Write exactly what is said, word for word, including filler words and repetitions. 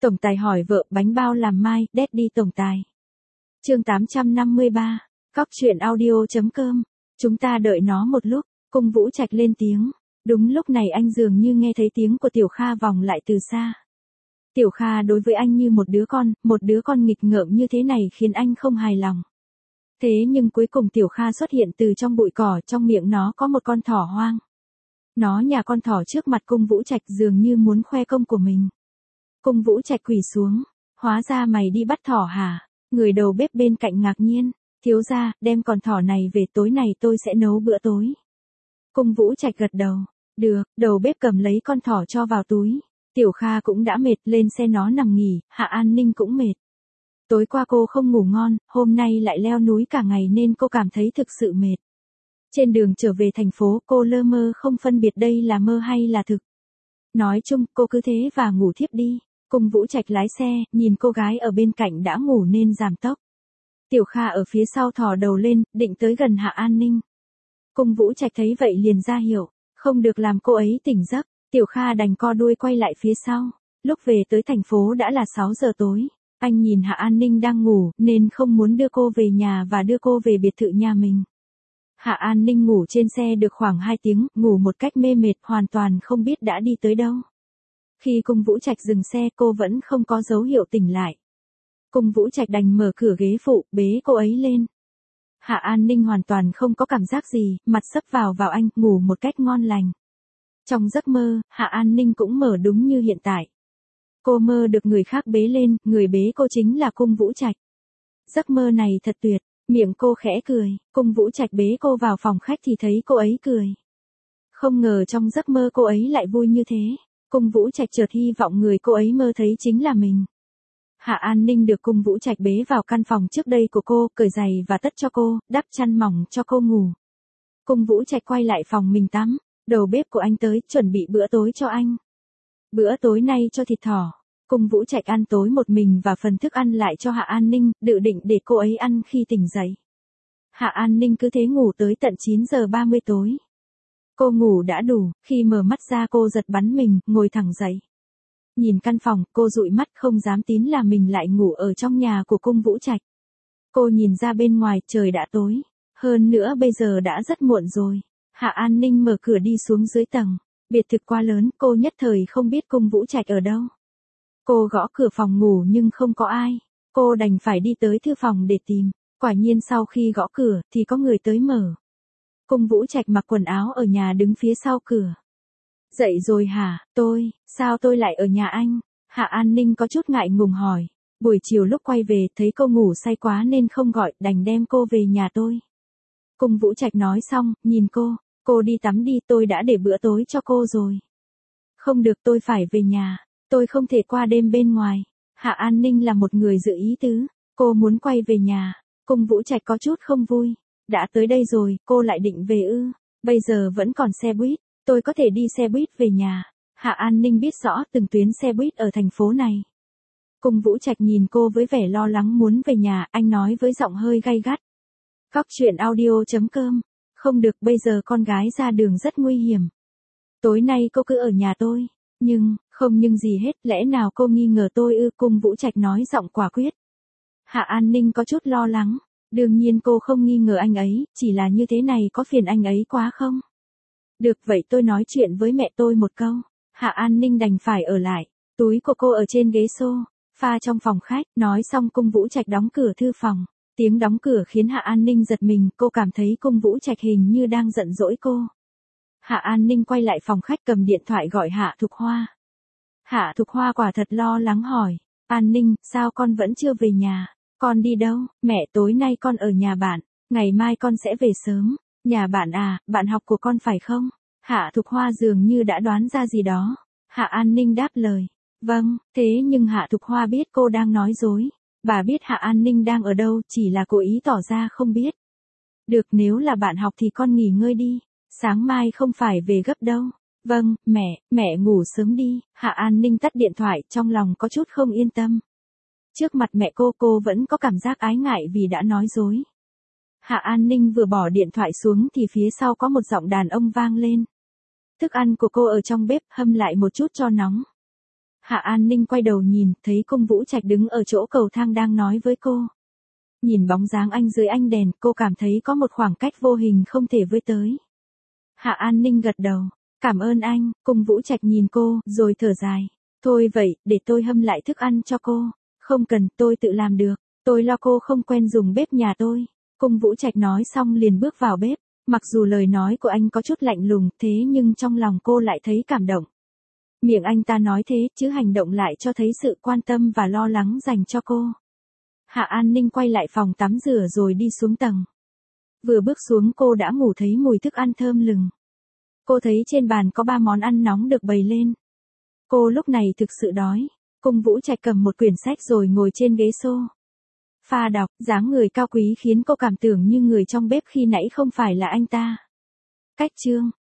Tổng tài hỏi vợ bánh bao làm mai, Daddy tổng tài. Chương tám trăm năm mươi ba, Cóc truyện audio.com. Chúng ta đợi nó một lúc, Cung Vũ Trạch lên tiếng. Đúng lúc này anh dường như nghe thấy tiếng của Tiểu Kha vòng lại từ xa. Tiểu Kha đối với anh như một đứa con, một đứa con nghịch ngợm như thế này khiến anh không hài lòng. Thế nhưng cuối cùng Tiểu Kha xuất hiện từ trong bụi cỏ, trong miệng nó có một con thỏ hoang. Nó nhả con thỏ trước mặt Cung Vũ Trạch dường như muốn khoe công của mình. Cung Vũ Trạch quỳ xuống, hóa ra mày đi bắt thỏ hả? Người đầu bếp bên cạnh ngạc nhiên, thiếu gia, đem con thỏ này về tối này tôi sẽ nấu bữa tối. Cung Vũ Trạch gật đầu, được, đầu bếp cầm lấy con thỏ cho vào túi. Tiểu Kha cũng đã mệt, lên xe nó nằm nghỉ, Hạ An Ninh cũng mệt. Tối qua cô không ngủ ngon, hôm nay lại leo núi cả ngày nên cô cảm thấy thực sự mệt. Trên đường trở về thành phố cô lơ mơ không phân biệt đây là mơ hay là thực. Nói chung cô cứ thế và ngủ thiếp đi. Cung Vũ Trạch lái xe, nhìn cô gái ở bên cạnh đã ngủ nên giảm tốc. Tiểu Kha ở phía sau thò đầu lên, định tới gần Hạ An Ninh. Cung Vũ Trạch thấy vậy liền ra hiệu, không được làm cô ấy tỉnh giấc. Tiểu Kha đành co đuôi quay lại phía sau. Lúc về tới thành phố đã là sáu giờ tối. Anh nhìn Hạ An Ninh đang ngủ nên không muốn đưa cô về nhà và đưa cô về biệt thự nhà mình. Hạ An Ninh ngủ trên xe được khoảng hai tiếng, ngủ một cách mê mệt hoàn toàn không biết đã đi tới đâu. Khi Cung Vũ Trạch dừng xe cô vẫn không có dấu hiệu tỉnh lại. Cung Vũ Trạch đành mở cửa ghế phụ, bế cô ấy lên. Hạ An Ninh hoàn toàn không có cảm giác gì, mặt sấp vào vào anh, ngủ một cách ngon lành. Trong giấc mơ, Hạ An Ninh cũng mở đúng như hiện tại. Cô mơ được người khác bế lên, người bế cô chính là Cung Vũ Trạch. Giấc mơ này thật tuyệt, miệng cô khẽ cười, Cung Vũ Trạch bế cô vào phòng khách thì thấy cô ấy cười. Không ngờ trong giấc mơ cô ấy lại vui như thế. Cung Vũ Trạch chợt hy vọng người cô ấy mơ thấy chính là mình. Hạ An Ninh được Cung Vũ Trạch bế vào căn phòng trước đây của cô, cởi giày và tất cho cô, đắp chăn mỏng cho cô ngủ. Cung Vũ Trạch quay lại phòng mình tắm, đầu bếp của anh tới, chuẩn bị bữa tối cho anh. Bữa tối nay cho thịt thỏ. Cung Vũ Trạch ăn tối một mình và phần thức ăn lại cho Hạ An Ninh, dự định để cô ấy ăn khi tỉnh dậy. Hạ An Ninh cứ thế ngủ tới tận chín giờ ba mươi tối. Cô ngủ đã đủ, khi mở mắt ra cô giật bắn mình, ngồi thẳng dậy. Nhìn căn phòng, cô dụi mắt không dám tin là mình lại ngủ ở trong nhà của Cung Vũ Trạch. Cô nhìn ra bên ngoài, trời đã tối. Hơn nữa bây giờ đã rất muộn rồi. Hạ An Ninh mở cửa đi xuống dưới tầng. Biệt thự quá lớn, cô nhất thời không biết Cung Vũ Trạch ở đâu. Cô gõ cửa phòng ngủ nhưng không có ai. Cô đành phải đi tới thư phòng để tìm. Quả nhiên sau khi gõ cửa thì có người tới mở. Cung Vũ Trạch mặc quần áo ở nhà đứng phía sau cửa. Dậy rồi hả, tôi, sao tôi lại ở nhà anh? Hạ An Ninh có chút ngại ngùng hỏi. Buổi chiều lúc quay về thấy cô ngủ say quá nên không gọi, đành đem cô về nhà tôi. Cung Vũ Trạch nói xong, nhìn cô, cô đi tắm đi, tôi đã để bữa tối cho cô rồi. Không được, tôi phải về nhà, tôi không thể qua đêm bên ngoài. Hạ An Ninh là một người dự ý tứ, cô muốn quay về nhà. Cung Vũ Trạch có chút không vui. Đã tới đây rồi, cô lại định về ư? Bây giờ vẫn còn xe buýt, tôi có thể đi xe buýt về nhà. Hạ An Ninh biết rõ từng tuyến xe buýt ở thành phố này. Cung Vũ Trạch nhìn cô với vẻ lo lắng muốn về nhà, anh nói với giọng hơi gay gắt. Cóc truyện audio.com. Không được, bây giờ con gái ra đường rất nguy hiểm. Tối nay cô cứ ở nhà tôi. Nhưng, không nhưng gì hết, lẽ nào cô nghi ngờ tôi ư? Cung Vũ Trạch nói giọng quả quyết. Hạ An Ninh có chút lo lắng. Đương nhiên cô không nghi ngờ anh ấy, chỉ là như thế này có phiền anh ấy quá không? Được vậy tôi nói chuyện với mẹ tôi một câu. Hạ An Ninh đành phải ở lại. Túi của cô ở trên ghế sofa trong phòng khách. Nói xong Cung Vũ Trạch đóng cửa thư phòng. Tiếng đóng cửa khiến Hạ An Ninh giật mình. Cô cảm thấy Cung Vũ Trạch hình như đang giận dỗi cô. Hạ An Ninh quay lại phòng khách cầm điện thoại gọi Hạ Thục Hoa. Hạ Thục Hoa quả thật lo lắng hỏi. An Ninh, sao con vẫn chưa về nhà? Con đi đâu? Mẹ, tối nay con ở nhà bạn. Ngày mai con sẽ về sớm. Nhà bạn à, bạn học của con phải không? Hạ Thục Hoa dường như đã đoán ra gì đó. Hạ An Ninh đáp lời. Vâng, thế nhưng Hạ Thục Hoa biết cô đang nói dối. Bà biết Hạ An Ninh đang ở đâu, chỉ là cố ý tỏ ra không biết. Được, nếu là bạn học thì con nghỉ ngơi đi. Sáng mai không phải về gấp đâu. Vâng, mẹ, mẹ ngủ sớm đi. Hạ An Ninh tắt điện thoại, trong lòng có chút không yên tâm. Trước mặt mẹ cô, cô vẫn có cảm giác ái ngại vì đã nói dối. Hạ An Ninh vừa bỏ điện thoại xuống thì phía sau có một giọng đàn ông vang lên. Thức ăn của cô ở trong bếp, hâm lại một chút cho nóng. Hạ An Ninh quay đầu nhìn, thấy Cung Vũ Trạch đứng ở chỗ cầu thang đang nói với cô. Nhìn bóng dáng anh dưới ánh đèn, cô cảm thấy có một khoảng cách vô hình không thể với tới. Hạ An Ninh gật đầu, cảm ơn anh. Cung Vũ Trạch nhìn cô, rồi thở dài. Thôi vậy, để tôi hâm lại thức ăn cho cô. Không cần, tôi tự làm được. Tôi lo cô không quen dùng bếp nhà tôi. Cung Vũ Trạch nói xong liền bước vào bếp. Mặc dù lời nói của anh có chút lạnh lùng, thế nhưng trong lòng cô lại thấy cảm động. Miệng anh ta nói thế, chứ hành động lại cho thấy sự quan tâm và lo lắng dành cho cô. Hạ An Ninh quay lại phòng tắm rửa rồi đi xuống tầng. Vừa bước xuống cô đã ngửi thấy mùi thức ăn thơm lừng. Cô thấy trên bàn có ba món ăn nóng được bày lên. Cô lúc này thực sự đói. Cung Vũ Trạch cầm một quyển sách rồi ngồi trên ghế xô pha đọc, dáng người cao quý khiến cô cảm tưởng như người trong bếp khi nãy không phải là anh ta. Cách chương